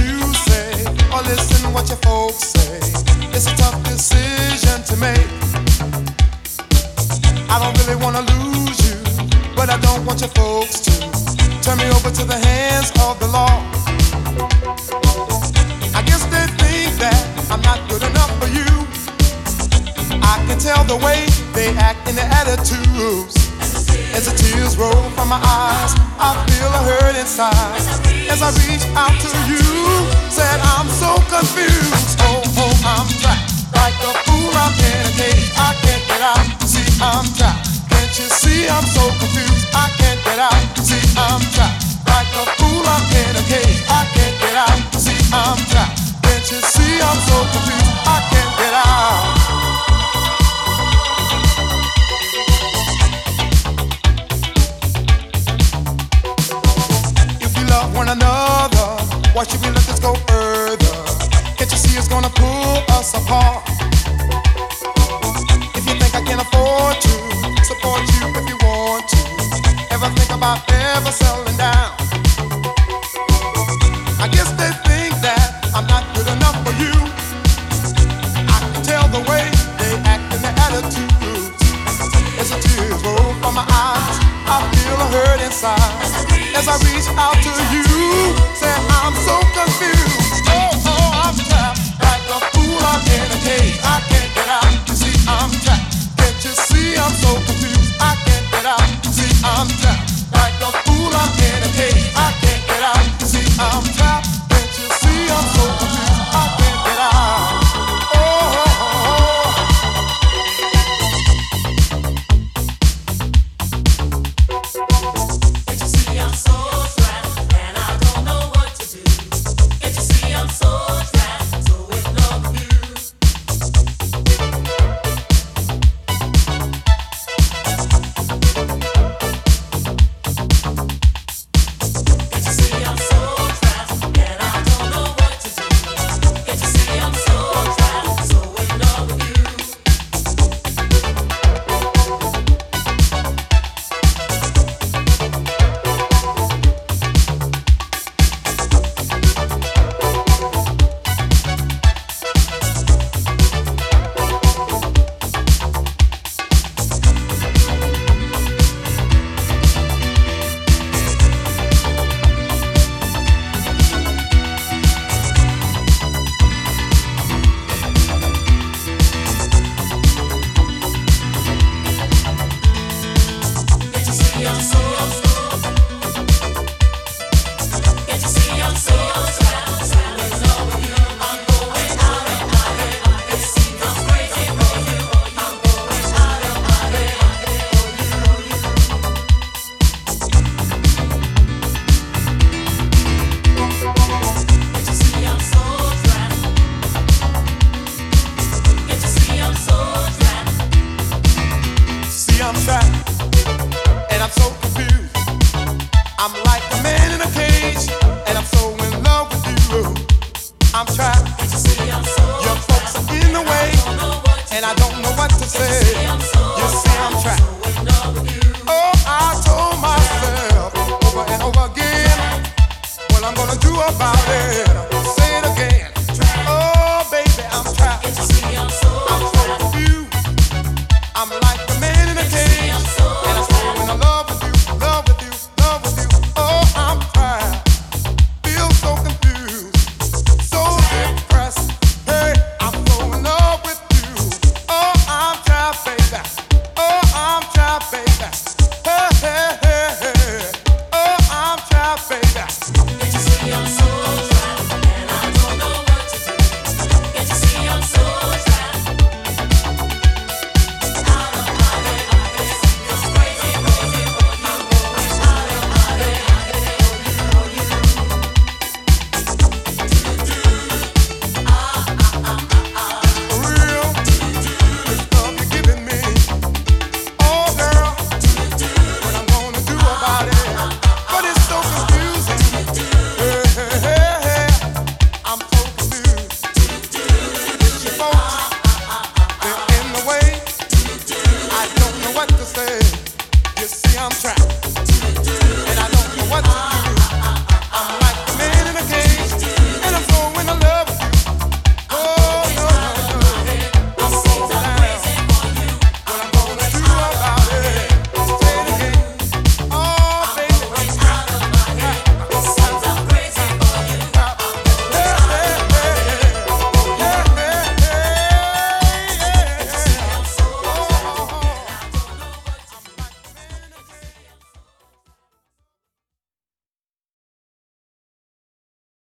you say or listen what your folks say. It's a tough decision to make. I don't really wanna lose you, but I don't want your folks to turn me over to the hands of the law. I guess they think that I'm not good enough for you. I can tell the way they act in their attitudes. As the tears roll from my eyes, I feel a hurt inside. As I reach out to you, said I'm so confused. Oh, I'm trapped like a fool. I'm in a cage. I can't get out. See, I'm trapped. Can't you see I'm so confused? I can't get out. See, I'm trapped like a fool. I'm in a cage. I can't get out. See, I'm trapped. Can't you see I'm so confused? I can't get out. One another, why should we let this go further? Can't you see it's gonna pull us apart? If you think I can afford to support you if you want to, ever think about ever settling down? I guess they think that I'm not good enough for you. I can tell the way they act and their attitudes. As the tears roll from my eyes, I feel a hurt inside. As I reach out to you, say I'm so confused. Oh, I'm trapped like a fool. I'm in a cage. I can't get out. You see, I'm trapped. Can't you see I'm so confused? I can't get out. See, I'm trapped like a fool. I'm in a cage. I can't get out. You see, I'm trapped. Can't you see I'm so confused? I can't get out. I'm trapped, and I'm so confused. I'm like a man in a cage, and I'm so in love with you. I'm trapped. Your folks are in the way, and I don't know what to say.